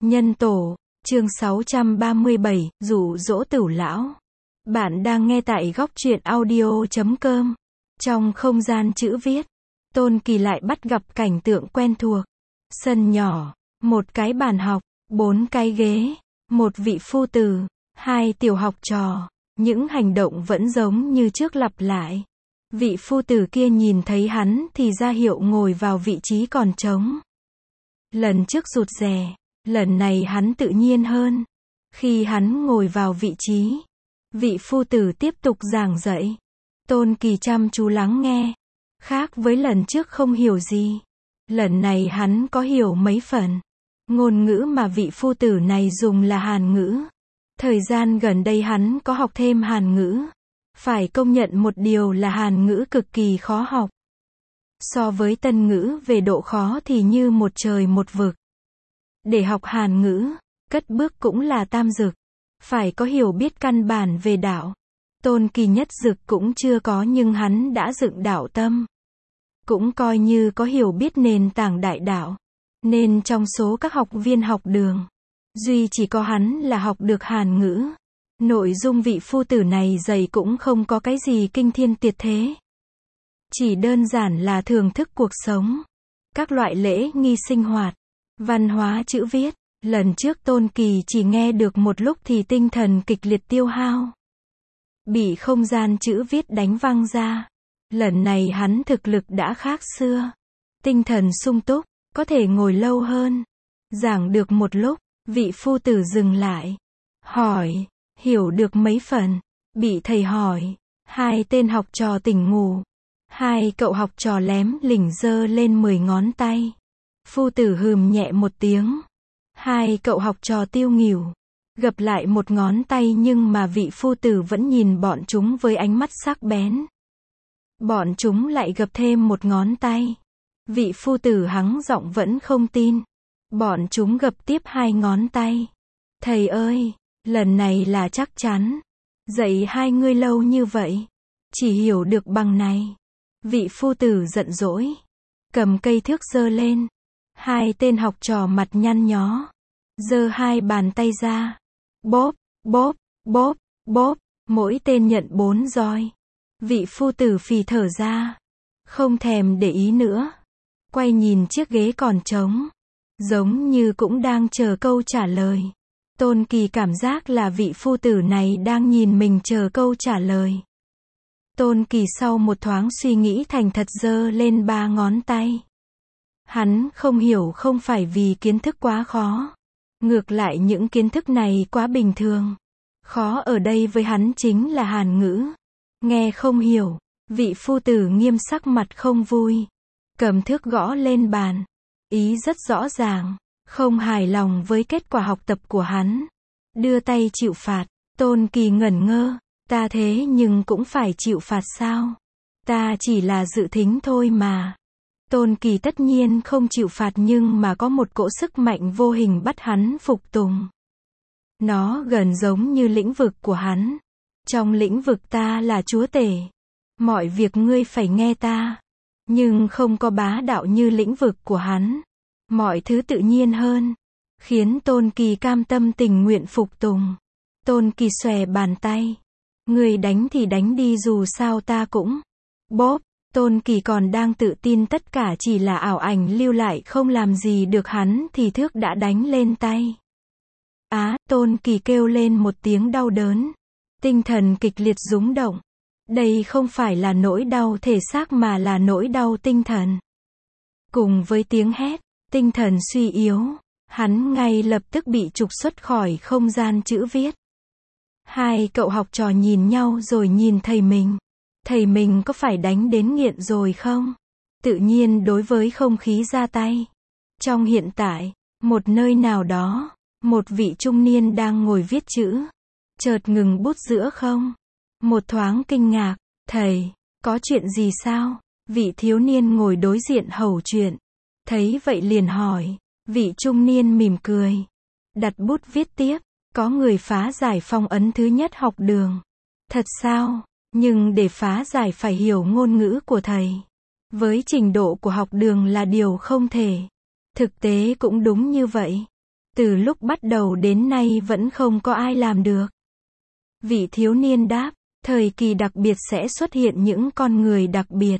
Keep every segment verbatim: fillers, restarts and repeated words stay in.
Nhân tổ, chương sáu trăm ba mươi bảy, dụ dỗ tửu lão. Bạn đang nghe tại góc truyện audio chấm com. Trong không gian chữ viết, Tôn Kỳ lại bắt gặp cảnh tượng quen thuộc. Sân nhỏ, một cái bàn học, bốn cái ghế, một vị phu tử, hai tiểu học trò. Những hành động vẫn giống như trước lặp lại. Vị phu tử kia nhìn thấy hắn thì ra hiệu ngồi vào vị trí còn trống. Lần trước rụt rè, lần này hắn tự nhiên hơn. Khi hắn ngồi vào vị trí, vị phu tử tiếp tục giảng dạy. Tôn Kỳ chăm chú lắng nghe. Khác với lần trước không hiểu gì, lần này hắn có hiểu mấy phần. Ngôn ngữ mà vị phu tử này dùng là Hàn ngữ. Thời gian gần đây hắn có học thêm Hàn ngữ. Phải công nhận một điều là Hàn ngữ cực kỳ khó học. So với Tân ngữ về độ khó thì như một trời một vực. Để học Hàn ngữ, cất bước cũng là tam dực. Phải có hiểu biết căn bản về đạo. Tôn Kỳ nhất dực cũng chưa có nhưng hắn đã dựng đạo tâm. Cũng coi như có hiểu biết nền tảng đại đạo. Nên trong số các học viên học đường, duy chỉ có hắn là học được Hàn ngữ. Nội dung vị phu tử này dạy cũng không có cái gì kinh thiên tuyệt thế. Chỉ đơn giản là thưởng thức cuộc sống. Các loại lễ nghi sinh hoạt, văn hóa chữ viết. Lần trước Tôn Kỳ chỉ nghe được một lúc thì tinh thần kịch liệt tiêu hao. Bị không gian chữ viết đánh văng ra. Lần này hắn thực lực đã khác xưa. Tinh thần sung túc, có thể ngồi lâu hơn. Giảng được một lúc, vị phu tử dừng lại. Hỏi, hiểu được mấy phần? Bị thầy hỏi. Hai tên học trò tỉnh ngủ. Hai cậu học trò lém lỉnh giơ lên mười ngón tay. Phu tử hừm nhẹ một tiếng. Hai cậu học trò tiêu nghỉu. Gập lại một ngón tay nhưng mà vị phu tử vẫn nhìn bọn chúng với ánh mắt sắc bén. Bọn chúng lại gập thêm một ngón tay. Vị phu tử hắng giọng vẫn không tin. Bọn chúng gập tiếp hai ngón tay. Thầy ơi, lần này là chắc chắn. Dạy hai ngươi lâu như vậy, chỉ hiểu được bằng này. Vị phu tử giận dỗi. Cầm cây thước giơ lên. Hai tên học trò mặt nhăn nhó. Giơ hai bàn tay ra. Bóp, bóp, bóp, bóp. Mỗi tên nhận bốn roi. Vị phu tử phì thở ra. Không thèm để ý nữa. Quay nhìn chiếc ghế còn trống. Giống như cũng đang chờ câu trả lời. Tôn Kỳ cảm giác là vị phu tử này đang nhìn mình chờ câu trả lời. Tôn Kỳ sau một thoáng suy nghĩ thành thật giơ lên ba ngón tay. Hắn không hiểu không phải vì kiến thức quá khó. Ngược lại những kiến thức này quá bình thường. Khó ở đây với hắn chính là Hàn ngữ. Nghe không hiểu, vị phu tử nghiêm sắc mặt không vui. Cầm thước gõ lên bàn. Ý rất rõ ràng, không hài lòng với kết quả học tập của hắn. Đưa tay chịu phạt. Tôn Kỳ ngẩn ngơ. Ta thế nhưng cũng phải chịu phạt sao? Ta chỉ là dự thính thôi mà. Tôn Kỳ tất nhiên không chịu phạt nhưng mà có một cỗ sức mạnh vô hình bắt hắn phục tùng. Nó gần giống như lĩnh vực của hắn. Trong lĩnh vực ta là chúa tể. Mọi việc ngươi phải nghe ta. Nhưng không có bá đạo như lĩnh vực của hắn. Mọi thứ tự nhiên hơn. Khiến Tôn Kỳ cam tâm tình nguyện phục tùng. Tôn Kỳ xòe bàn tay. Ngươi đánh thì đánh đi dù sao ta cũng. Bóp. Tôn Kỳ còn đang tự tin tất cả chỉ là ảo ảnh lưu lại không làm gì được hắn thì thước đã đánh lên tay. Á, Tôn Kỳ kêu lên một tiếng đau đớn. Tinh thần kịch liệt rúng động. Đây không phải là nỗi đau thể xác mà là nỗi đau tinh thần. Cùng với tiếng hét, tinh thần suy yếu, hắn ngay lập tức bị trục xuất khỏi không gian chữ viết. Hai cậu học trò nhìn nhau rồi nhìn thầy mình. Thầy mình có phải đánh đến nghiện rồi không? Tự nhiên đối với không khí ra tay. Trong hiện tại, một nơi nào đó, một vị trung niên đang ngồi viết chữ. Chợt ngừng bút giữa không? Một thoáng kinh ngạc. Thầy, có chuyện gì sao? Vị thiếu niên ngồi đối diện hầu chuyện. Thấy vậy liền hỏi. Vị trung niên mỉm cười. Đặt bút viết tiếp. Có người phá giải phong ấn thứ nhất học đường. Thật sao? Nhưng để phá giải phải hiểu ngôn ngữ của thầy. Với trình độ của học đường là điều không thể. Thực tế cũng đúng như vậy. Từ lúc bắt đầu đến nay vẫn không có ai làm được. Vị thiếu niên đáp, thời kỳ đặc biệt sẽ xuất hiện những con người đặc biệt.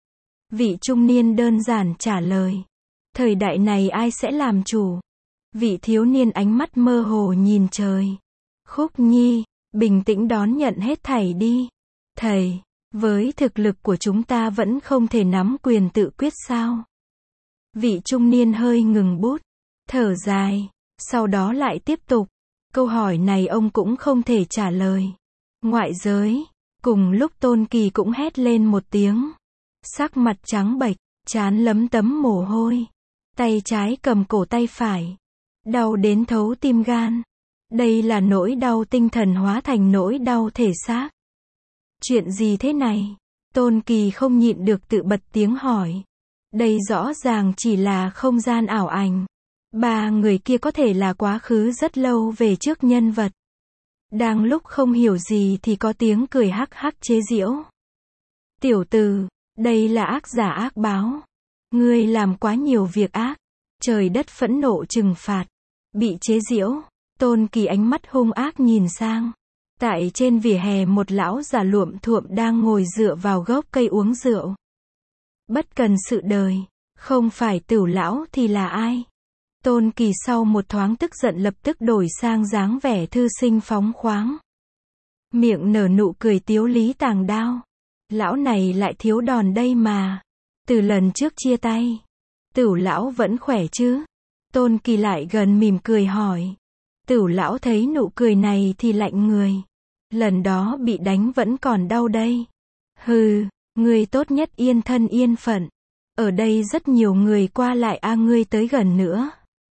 Vị trung niên đơn giản trả lời, thời đại này ai sẽ làm chủ? Vị thiếu niên ánh mắt mơ hồ nhìn trời. Khúc Nhi, bình tĩnh đón nhận hết thảy đi. Thầy, với thực lực của chúng ta vẫn không thể nắm quyền tự quyết sao? Vị trung niên hơi ngừng bút, thở dài, sau đó lại tiếp tục. Câu hỏi này ông cũng không thể trả lời. Ngoại giới, cùng lúc Tôn Kỳ cũng hét lên một tiếng. Sắc mặt trắng bệch, trán lấm tấm mồ hôi. Tay trái cầm cổ tay phải. Đau đến thấu tim gan. Đây là nỗi đau tinh thần hóa thành nỗi đau thể xác. Chuyện gì thế này? Tôn Kỳ không nhịn được tự bật tiếng hỏi. Đây rõ ràng chỉ là không gian ảo ảnh. Ba người kia có thể là quá khứ rất lâu về trước nhân vật. Đang lúc không hiểu gì thì có tiếng cười hắc hắc chế giễu. Tiểu tử, đây là ác giả ác báo. Ngươi làm quá nhiều việc ác. Trời đất phẫn nộ trừng phạt. Bị chế giễu, Tôn Kỳ ánh mắt hung ác nhìn sang. Tại trên vỉa hè một lão già luộm thuộm đang ngồi dựa vào gốc cây uống rượu. Bất cần sự đời, không phải Tửu lão thì là ai? Tôn Kỳ sau một thoáng tức giận lập tức đổi sang dáng vẻ thư sinh phóng khoáng. Miệng nở nụ cười tiếu lý tàng đao. Lão này lại thiếu đòn đây mà. Từ lần trước chia tay, Tửu lão vẫn khỏe chứ? Tôn Kỳ lại gần mỉm cười hỏi. Tửu lão thấy nụ cười này thì lạnh người. Lần đó bị đánh vẫn còn đau đây. Hừ, ngươi tốt nhất yên thân yên phận. Ở đây rất nhiều người qua lại a ngươi tới gần nữa.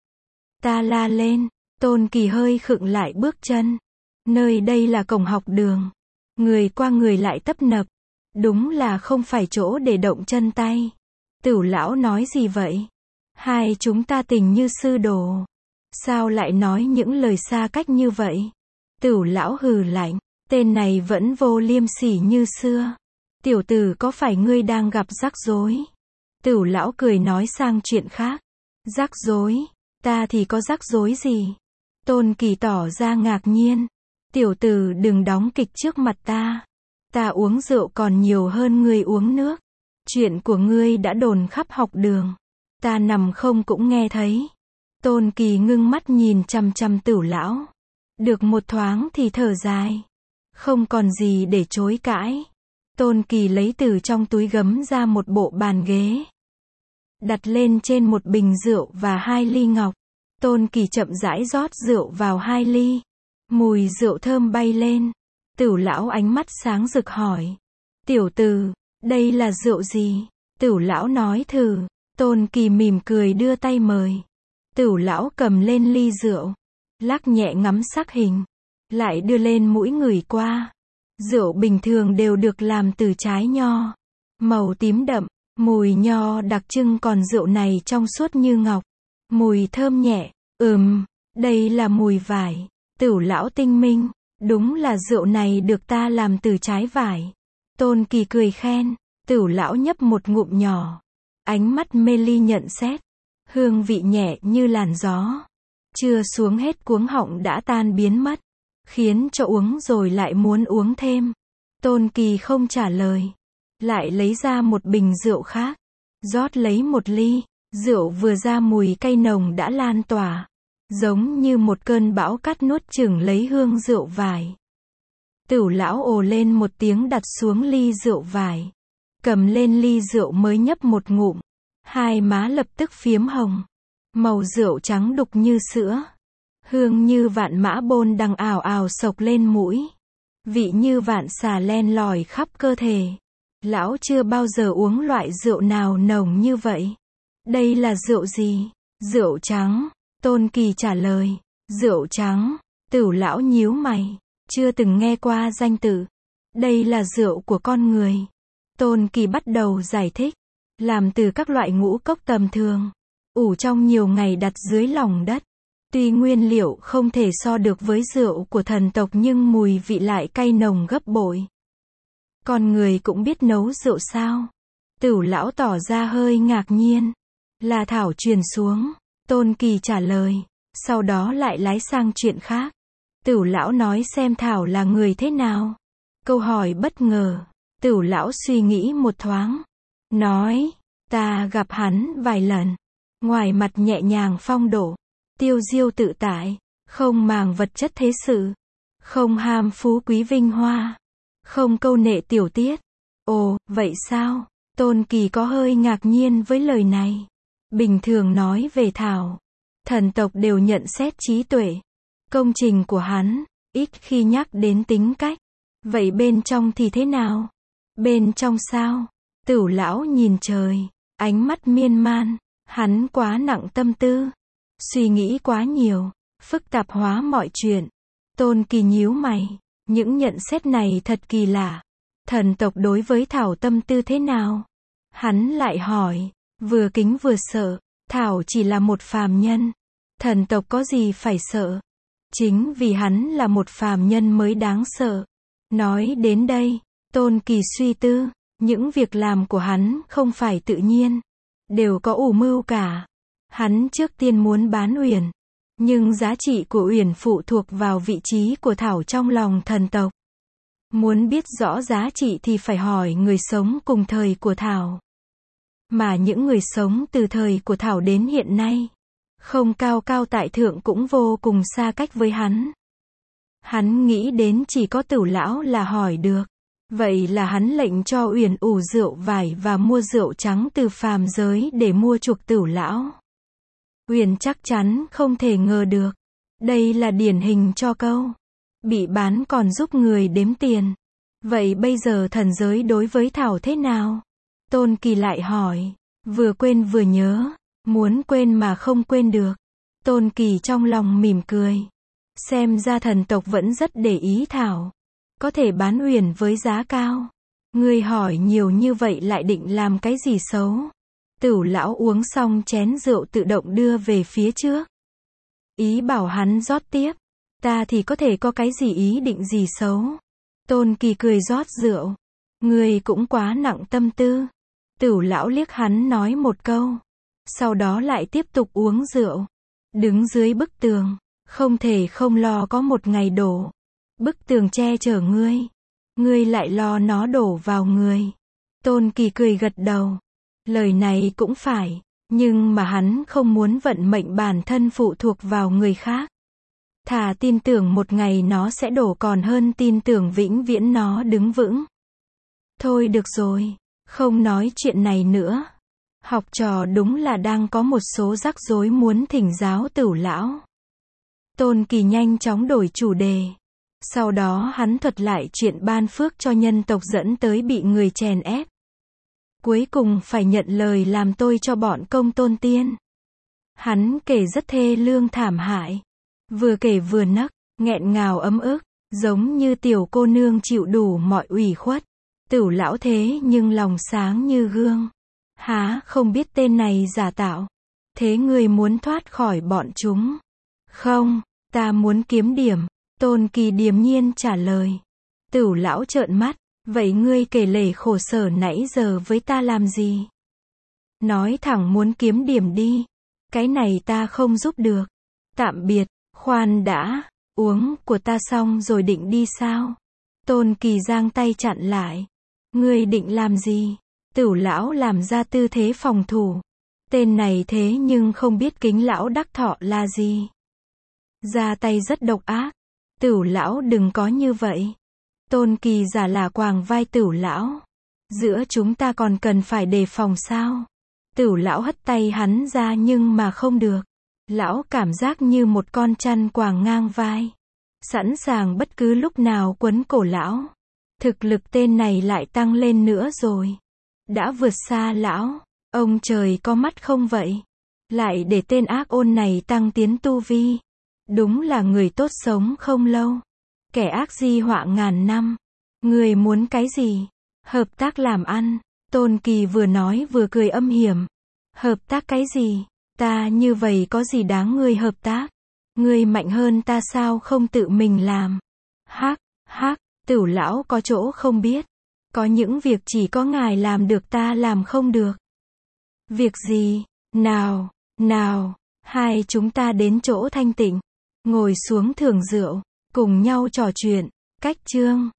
Ta la lên, Tôn Kỳ hơi khựng lại bước chân. Nơi đây là cổng học đường. Người qua người lại tấp nập. Đúng là không phải chỗ để động chân tay. Tửu lão nói gì vậy? Hai chúng ta tình như sư đồ. Sao lại nói những lời xa cách như vậy? Tửu lão hừ lạnh. Tên này vẫn vô liêm sỉ như xưa. Tiểu tử có phải ngươi đang gặp rắc rối? Tửu lão cười nói sang chuyện khác. Rắc rối? Ta thì có rắc rối gì? Tôn Kỳ tỏ ra ngạc nhiên. Tiểu tử đừng đóng kịch trước mặt ta. Ta uống rượu còn nhiều hơn ngươi uống nước. Chuyện của ngươi đã đồn khắp học đường. Ta nằm không cũng nghe thấy. Tôn Kỳ ngưng mắt nhìn chằm chằm Tửu lão. Được một thoáng thì thở dài. Không còn gì để chối cãi. Tôn Kỳ lấy từ trong túi gấm ra một bộ bàn ghế. Đặt lên trên một bình rượu và hai ly ngọc. Tôn Kỳ chậm rãi rót rượu vào hai ly. Mùi rượu thơm bay lên. Tửu lão ánh mắt sáng rực hỏi. Tiểu tử, đây là rượu gì? Tửu lão nói thử. Tôn Kỳ mỉm cười đưa tay mời. Tửu lão cầm lên ly rượu. Lắc nhẹ ngắm sắc hình. Lại đưa lên mũi ngửi qua. Rượu bình thường đều được làm từ trái nho. Màu tím đậm, mùi nho đặc trưng còn rượu này trong suốt như ngọc. Mùi thơm nhẹ, ừm, đây là mùi vải. Tửu lão tinh minh, đúng là rượu này được ta làm từ trái vải. Tôn Kỳ cười khen, Tửu lão nhấp một ngụm nhỏ. Ánh mắt mê ly nhận xét. Hương vị nhẹ như làn gió. Chưa xuống hết cuống họng đã tan biến mất. Khiến cho uống rồi lại muốn uống thêm. Tôn Kỳ không trả lời. Lại lấy ra một bình rượu khác. Rót lấy một ly. Rượu vừa ra mùi cay nồng đã lan tỏa. Giống như một cơn bão cát nuốt chửng lấy hương rượu vải. Tửu lão ồ lên một tiếng đặt xuống ly rượu vải. Cầm lên ly rượu mới nhấp một ngụm. Hai má lập tức phiếm hồng. Màu rượu trắng đục như sữa. Hương như vạn mã bôn đằng ảo ảo sộc lên mũi. Vị như vạn xà len lỏi khắp cơ thể. Lão chưa bao giờ uống loại rượu nào nồng như vậy. Đây là rượu gì? Rượu trắng. Tôn Kỳ trả lời. Rượu trắng. Tửu lão nhíu mày. Chưa từng nghe qua danh tự. Đây là rượu của con người. Tôn Kỳ bắt đầu giải thích. Làm từ các loại ngũ cốc tầm thường. Ủ trong nhiều ngày đặt dưới lòng đất. Tuy nguyên liệu không thể so được với rượu của thần tộc nhưng mùi vị lại cay nồng gấp bội. Con người cũng biết nấu rượu sao? Tửu lão tỏ ra hơi ngạc nhiên. Là thảo truyền xuống. Tôn Kỳ trả lời. sau đó lại lái sang chuyện khác. Tửu lão nói xem Thảo là người thế nào. Câu hỏi bất ngờ. Tửu lão suy nghĩ một thoáng. Nói, ta gặp hắn vài lần. Ngoài mặt nhẹ nhàng phong độ, tiêu diêu tự tại, không màng vật chất thế sự, không ham phú quý vinh hoa, không câu nệ tiểu tiết. Ồ, vậy sao? Tôn Kỳ có hơi ngạc nhiên với lời này. Bình thường nói về Thảo, thần tộc đều nhận xét trí tuệ, công trình của hắn, ít khi nhắc đến tính cách. Vậy bên trong thì thế nào? Bên trong sao? Tửu lão nhìn trời, ánh mắt miên man, hắn quá nặng tâm tư, suy nghĩ quá nhiều, phức tạp hóa mọi chuyện. Tôn Kỳ nhíu mày, những nhận xét này thật kỳ lạ. Thần tộc đối với Thảo tâm tư thế nào? Hắn lại hỏi, vừa kính vừa sợ, Thảo chỉ là một phàm nhân. Thần tộc có gì phải sợ? Chính vì hắn là một phàm nhân mới đáng sợ. Nói đến đây, Tôn Kỳ suy tư, những việc làm của hắn không phải tự nhiên, đều có ủ mưu cả. Hắn trước tiên muốn bán Uyển, nhưng giá trị của Uyển phụ thuộc vào vị trí của Thảo trong lòng thần tộc. Muốn biết rõ giá trị thì phải hỏi người sống cùng thời của Thảo. Mà những người sống từ thời của Thảo đến hiện nay, không cao cao tại thượng cũng vô cùng xa cách với hắn. Hắn nghĩ đến chỉ có Tửu lão là hỏi được. Vậy là hắn lệnh cho Uyển ủ rượu vải và mua rượu trắng từ phàm giới để mua chuộc Tửu lão. Uyển chắc chắn không thể ngờ được. Đây là điển hình cho câu bị bán còn giúp người đếm tiền. Vậy bây giờ thần giới đối với Thảo thế nào? Tôn Kỳ lại hỏi, vừa quên vừa nhớ, muốn quên mà không quên được. Tôn Kỳ trong lòng mỉm cười. Xem ra thần tộc vẫn rất để ý Thảo. Có thể bán Uyển với giá cao. Ngươi hỏi nhiều như vậy lại định làm cái gì xấu? Tửu lão uống xong chén rượu tự động đưa về phía trước. Ý bảo hắn rót tiếp. Ta thì có thể có cái gì ý định gì xấu? Tôn Kỳ cười rót rượu. Ngươi cũng quá nặng tâm tư. Tửu lão liếc hắn nói một câu. Sau đó lại tiếp tục uống rượu. Đứng dưới bức tường, không thể không lo có một ngày đổ. Bức tường che chở ngươi, ngươi lại lo nó đổ vào người. Tôn Kỳ cười gật đầu. Lời này cũng phải, nhưng mà hắn không muốn vận mệnh bản thân phụ thuộc vào người khác. Thà tin tưởng một ngày nó sẽ đổ còn hơn tin tưởng vĩnh viễn nó đứng vững. Thôi được rồi, không nói chuyện này nữa. Học trò đúng là đang có một số rắc rối muốn thỉnh giáo Tửu lão. Tôn Kỳ nhanh chóng đổi chủ đề. Sau đó hắn thuật lại chuyện ban phước cho nhân tộc dẫn tới bị người chèn ép. Cuối cùng phải nhận lời làm tôi cho bọn Công Tôn Tiên. Hắn kể rất thê lương thảm hại. Vừa kể vừa nấc, nghẹn ngào ấm ức, giống như tiểu cô nương chịu đủ mọi ủy khuất. Tửu lão thế nhưng lòng sáng như gương. Há không biết tên này giả tạo. Thế ngươi muốn thoát khỏi bọn chúng? Không, ta muốn kiếm điểm. Tôn Kỳ điềm nhiên trả lời. Tửu lão trợn mắt, vậy ngươi kể lể khổ sở nãy giờ với ta làm gì? Nói thẳng muốn kiếm điểm đi. Cái này ta không giúp được. Tạm biệt, khoan đã, uống của ta xong rồi định đi sao? Tôn Kỳ giang tay chặn lại. Ngươi định làm gì? Tửu lão làm ra tư thế phòng thủ. Tên này thế nhưng không biết kính lão đắc thọ là gì. Ra tay rất độc ác. Tửu lão đừng có như vậy. Tôn Kỳ giả là quàng vai Tửu lão. Giữa chúng ta còn cần phải đề phòng sao? Tửu lão hất tay hắn ra nhưng mà không được. Lão cảm giác như một con chăn quàng ngang vai. Sẵn sàng bất cứ lúc nào quấn cổ lão. Thực lực tên này lại tăng lên nữa rồi. Đã vượt xa lão. Ông trời có mắt không vậy? Lại để tên ác ôn này tăng tiến tu vi. Đúng là người tốt sống không lâu. Kẻ ác di họa ngàn năm. Người muốn cái gì? Hợp tác làm ăn. Tôn Kỳ vừa nói vừa cười âm hiểm. Hợp tác cái gì? Ta như vậy có gì đáng ngươi hợp tác? Ngươi mạnh hơn ta sao không tự mình làm? Hắc, hắc, Tửu lão có chỗ không biết. Có những việc chỉ có ngài làm được ta làm không được. Việc gì? Nào, nào. Hai chúng ta đến chỗ thanh tịnh, ngồi xuống thưởng rượu, cùng nhau trò chuyện. Cách chương